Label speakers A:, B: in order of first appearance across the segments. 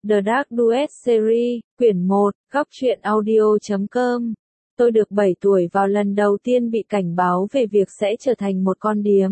A: The Dark Duet Series, quyển 1, góc truyện audio.com. Tôi được 7 tuổi vào lần đầu tiên bị cảnh báo về việc sẽ trở thành một con điếm.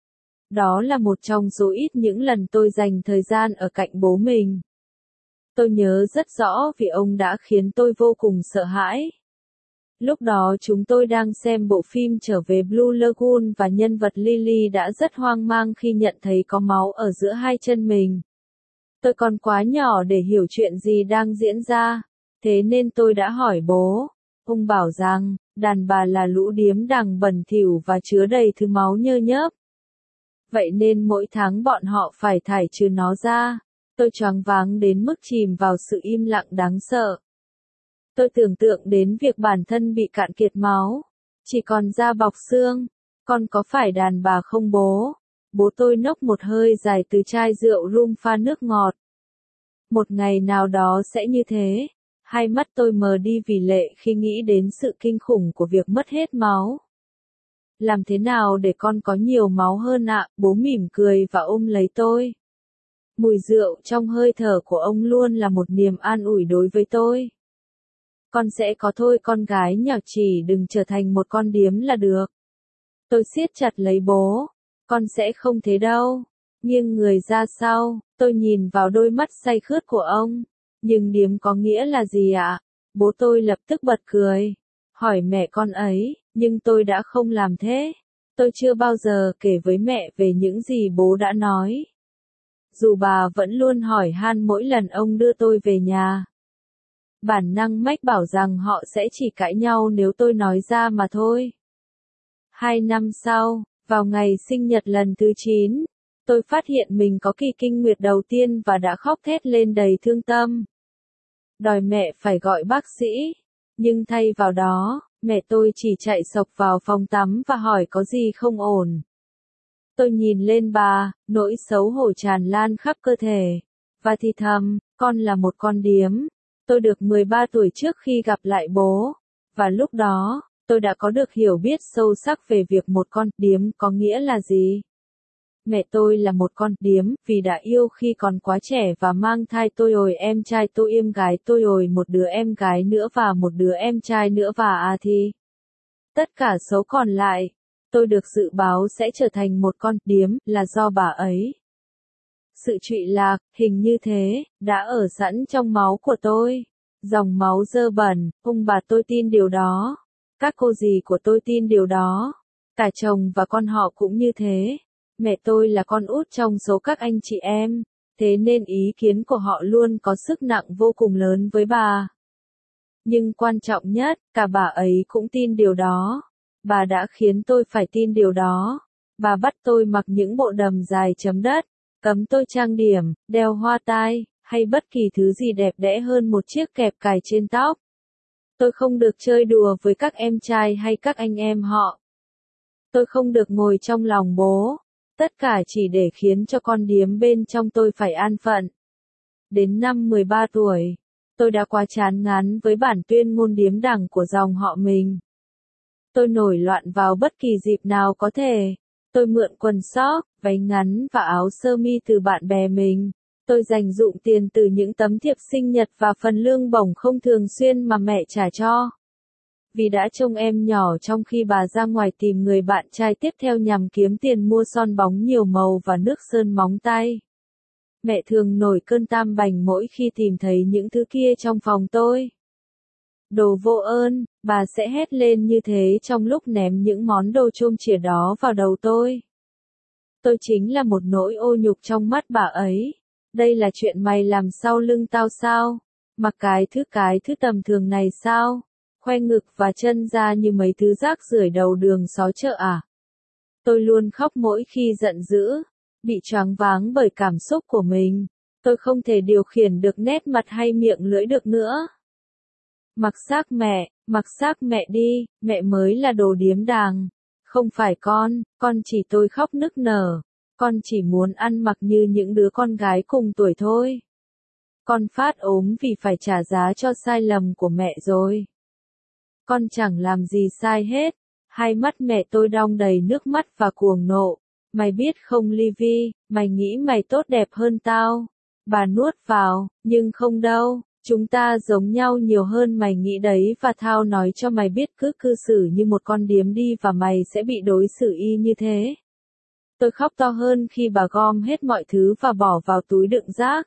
A: Đó là một trong số ít những lần tôi dành thời gian ở cạnh bố mình. Tôi nhớ rất rõ vì ông đã khiến tôi vô cùng sợ hãi. Lúc đó chúng tôi đang xem bộ phim Trở về Blue Lagoon và nhân vật Lily đã rất hoang mang khi nhận thấy có máu ở giữa hai chân mình. Tôi còn quá nhỏ để hiểu chuyện gì đang diễn ra, thế nên tôi đã hỏi bố. Ông bảo rằng, đàn bà là lũ điếm đàng bẩn thỉu và chứa đầy thứ máu nhơ nhớp. Vậy nên mỗi tháng bọn họ phải thải trừ nó ra. Tôi choáng váng đến mức chìm vào sự im lặng đáng sợ. Tôi tưởng tượng đến việc bản thân bị cạn kiệt máu, chỉ còn da bọc xương. Con có phải đàn bà không bố? Bố tôi nốc một hơi dài từ chai rượu rum pha nước ngọt. Một ngày nào đó sẽ như thế. Hai mắt tôi mờ đi vì lệ khi nghĩ đến sự kinh khủng của việc mất hết máu. Làm thế nào để con có nhiều máu hơn ạ? Bố mỉm cười và ôm lấy tôi. Mùi rượu trong hơi thở của ông luôn là một niềm an ủi đối với tôi. Con sẽ có thôi con gái nhỏ, chỉ đừng trở thành một con điếm là được. Tôi siết chặt lấy bố. Con sẽ không thế đâu. Nghiêng người ra sau, tôi nhìn vào đôi mắt say khướt của ông. Nhưng điếm có nghĩa là gì ạ? Bố tôi lập tức bật cười. Hỏi mẹ con ấy, nhưng tôi đã không làm thế. Tôi chưa bao giờ kể với mẹ về những gì bố đã nói. Dù bà vẫn luôn hỏi han mỗi lần ông đưa tôi về nhà. Bản năng mách bảo rằng họ sẽ chỉ cãi nhau nếu tôi nói ra mà thôi. 2 năm sau, vào ngày sinh nhật lần thứ 9, tôi phát hiện mình có kỳ kinh nguyệt đầu tiên và đã khóc thét lên đầy thương tâm. Đòi mẹ phải gọi bác sĩ, nhưng thay vào đó, mẹ tôi chỉ chạy xộc vào phòng tắm và hỏi có gì không ổn. Tôi nhìn lên bà, nỗi xấu hổ tràn lan khắp cơ thể, và thì thầm, con là một con điếm. Tôi được 13 tuổi trước khi gặp lại bố, và lúc đó, tôi đã có được hiểu biết sâu sắc về việc một con điếm có nghĩa là gì. Mẹ tôi là một con điếm vì đã yêu khi còn quá trẻ và mang thai tôi rồi em trai tôi em gái tôi rồi một đứa em gái nữa và một đứa em trai nữa và thì tất cả số còn lại, tôi được dự báo sẽ trở thành một con điếm là do bà ấy. Sự trụy lạc, hình như thế, đã ở sẵn trong máu của tôi. Dòng máu dơ bẩn, ông bà tôi tin điều đó. Các cô dì của tôi tin điều đó. Cả chồng và con họ cũng như thế. Mẹ tôi là con út trong số các anh chị em, thế nên ý kiến của họ luôn có sức nặng vô cùng lớn với bà. Nhưng quan trọng nhất, cả bà ấy cũng tin điều đó. Bà đã khiến tôi phải tin điều đó. Bà bắt tôi mặc những bộ đầm dài chấm đất, cấm tôi trang điểm, đeo hoa tai, hay bất kỳ thứ gì đẹp đẽ hơn một chiếc kẹp cài trên tóc. Tôi không được chơi đùa với các em trai hay các anh em họ. Tôi không được ngồi trong lòng bố. Tất cả chỉ để khiến cho con điếm bên trong tôi phải an phận. Đến năm 13 tuổi, tôi đã quá chán ngán với bản tuyên ngôn điếm đảng của dòng họ mình. Tôi nổi loạn vào bất kỳ dịp nào có thể. Tôi mượn quần sóc, váy ngắn và áo sơ mi từ bạn bè mình. Tôi dành dụm tiền từ những tấm thiệp sinh nhật và phần lương bổng không thường xuyên mà mẹ trả cho. Vì đã trông em nhỏ trong khi bà ra ngoài tìm người bạn trai tiếp theo nhằm kiếm tiền mua son bóng nhiều màu và nước sơn móng tay. Mẹ thường nổi cơn tam bành mỗi khi tìm thấy những thứ kia trong phòng tôi. Đồ vô ơn, bà sẽ hét lên như thế trong lúc ném những món đồ chôm chìa đó vào đầu tôi. Tôi chính là một nỗi ô nhục trong mắt bà ấy. Đây là chuyện mày làm sau lưng tao sao? Mặc cái thứ tầm thường này sao? Khoe ngực và chân ra như mấy thứ rác rưởi đầu đường xó chợ à? Tôi luôn khóc mỗi khi giận dữ, bị choáng váng bởi cảm xúc của mình. Tôi không thể điều khiển được nét mặt hay miệng lưỡi được nữa. Mặc xác mẹ đi, mẹ mới là đồ điếm đàng. Không phải con chỉ tôi khóc nức nở. Con chỉ muốn ăn mặc như những đứa con gái cùng tuổi thôi. Con phát ốm vì phải trả giá cho sai lầm của mẹ rồi. Con chẳng làm gì sai hết. Hai mắt mẹ tôi đong đầy nước mắt và cuồng nộ. Mày biết không Livy, mày nghĩ mày tốt đẹp hơn tao. Bà nuốt vào, nhưng không đâu, chúng ta giống nhau nhiều hơn mày nghĩ đấy và tao nói cho mày biết cứ cư xử như một con điếm đi và mày sẽ bị đối xử y như thế. Tôi khóc to hơn khi bà gom hết mọi thứ và bỏ vào túi đựng rác.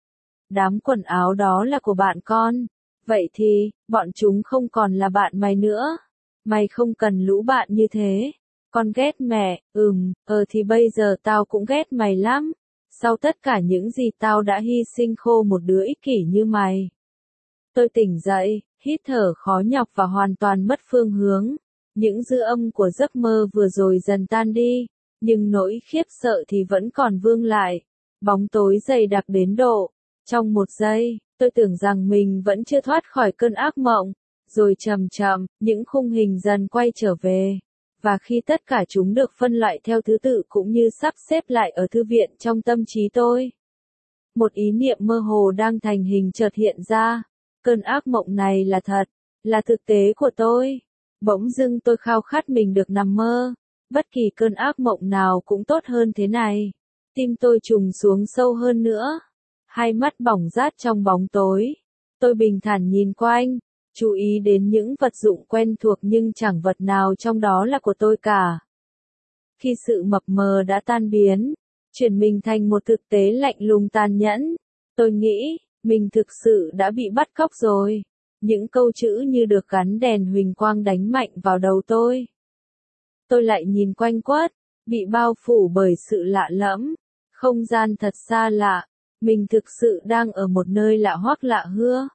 A: Đám quần áo đó là của bạn con. Vậy thì, bọn chúng không còn là bạn mày nữa. Mày không cần lũ bạn như thế. Con ghét mẹ, thì bây giờ tao cũng ghét mày lắm. Sau tất cả những gì tao đã hy sinh khô một đứa ích kỷ như mày. Tôi tỉnh dậy, hít thở khó nhọc và hoàn toàn mất phương hướng. Những dư âm của giấc mơ vừa rồi dần tan đi, nhưng nỗi khiếp sợ thì vẫn còn vương lại. Bóng tối dày đặc đến độ. Trong một giây, tôi tưởng rằng mình vẫn chưa thoát khỏi cơn ác mộng. Rồi chậm chậm, những khung hình dần quay trở về. Và khi tất cả chúng được phân loại theo thứ tự cũng như sắp xếp lại ở thư viện trong tâm trí tôi. Một ý niệm mơ hồ đang thành hình chợt hiện ra. Cơn ác mộng này là thật, là thực tế của tôi. Bỗng dưng tôi khao khát mình được nằm mơ. Bất kỳ cơn ác mộng nào cũng tốt hơn thế này. Tim tôi trùng xuống sâu hơn nữa. Hai mắt bỏng rát trong bóng tối. Tôi bình thản nhìn quanh, chú ý đến những vật dụng quen thuộc nhưng chẳng vật nào trong đó là của tôi cả. Khi sự mập mờ đã tan biến, chuyển mình thành một thực tế lạnh lùng tàn nhẫn, tôi nghĩ, mình thực sự đã bị bắt cóc rồi. Những câu chữ như được gắn đèn huỳnh quang đánh mạnh vào đầu tôi. Tôi lại nhìn quanh quất, bị bao phủ bởi sự lạ lẫm, không gian thật xa lạ. Mình thực sự đang ở một nơi lạ hoắc lạ hưa.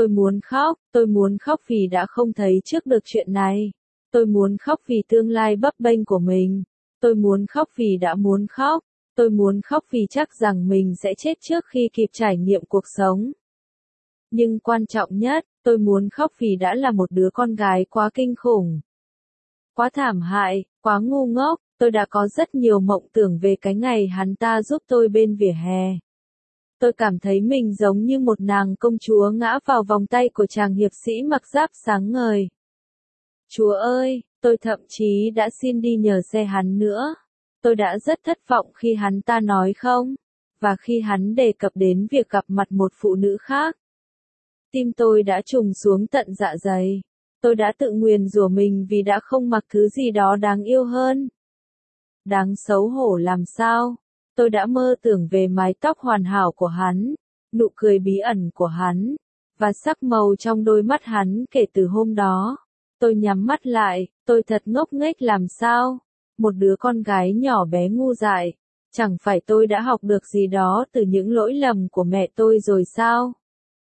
A: Tôi muốn khóc vì đã không thấy trước được chuyện này. Tôi muốn khóc vì tương lai bấp bênh của mình. Tôi muốn khóc vì đã muốn khóc. Tôi muốn khóc vì chắc rằng mình sẽ chết trước khi kịp trải nghiệm cuộc sống. Nhưng quan trọng nhất, tôi muốn khóc vì đã là một đứa con gái quá kinh khủng. Quá thảm hại, quá ngu ngốc, tôi đã có rất nhiều mộng tưởng về cái ngày hắn ta giúp tôi bên vỉa hè. Tôi cảm thấy mình giống như một nàng công chúa ngã vào vòng tay của chàng hiệp sĩ mặc giáp sáng ngời. Chúa ơi, tôi thậm chí đã xin đi nhờ xe hắn nữa. Tôi đã rất thất vọng khi hắn ta nói không, và khi hắn đề cập đến việc gặp mặt một phụ nữ khác. Tim tôi đã trùng xuống tận dạ dày. Tôi đã tự nguyền rủa mình vì đã không mặc thứ gì đó đáng yêu hơn. Đáng xấu hổ làm sao? Tôi đã mơ tưởng về mái tóc hoàn hảo của hắn, nụ cười bí ẩn của hắn, và sắc màu trong đôi mắt hắn kể từ hôm đó. Tôi nhắm mắt lại, tôi thật ngốc nghếch làm sao? Một đứa con gái nhỏ bé ngu dại. Chẳng phải tôi đã học được gì đó từ những lỗi lầm của mẹ tôi rồi sao?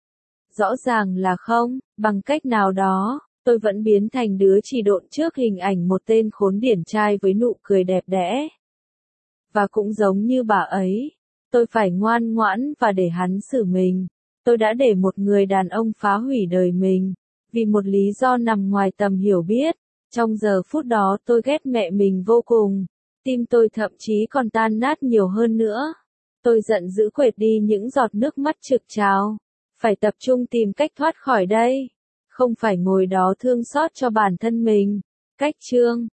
A: Rõ ràng là không, bằng cách nào đó, tôi vẫn biến thành đứa chỉ độn trước hình ảnh một tên khốn điển trai với nụ cười đẹp đẽ. Và cũng giống như bà ấy, tôi phải ngoan ngoãn và để hắn xử mình. Tôi đã để một người đàn ông phá hủy đời mình, vì một lý do nằm ngoài tầm hiểu biết. Trong giờ phút đó tôi ghét mẹ mình vô cùng. Tim tôi thậm chí còn tan nát nhiều hơn nữa. Tôi giận dữ quệt đi những giọt nước mắt trực trào. Phải tập trung tìm cách thoát khỏi đây. Không phải ngồi đó thương xót cho bản thân mình. Cách chương